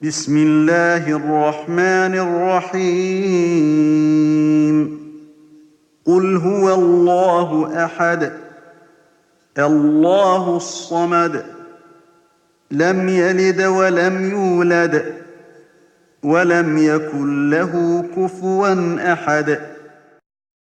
بسم الله الرحمن الرحيم قل هو الله أحد الله الصمد لم يلد ولم يولد ولم يكن له كفوا أحد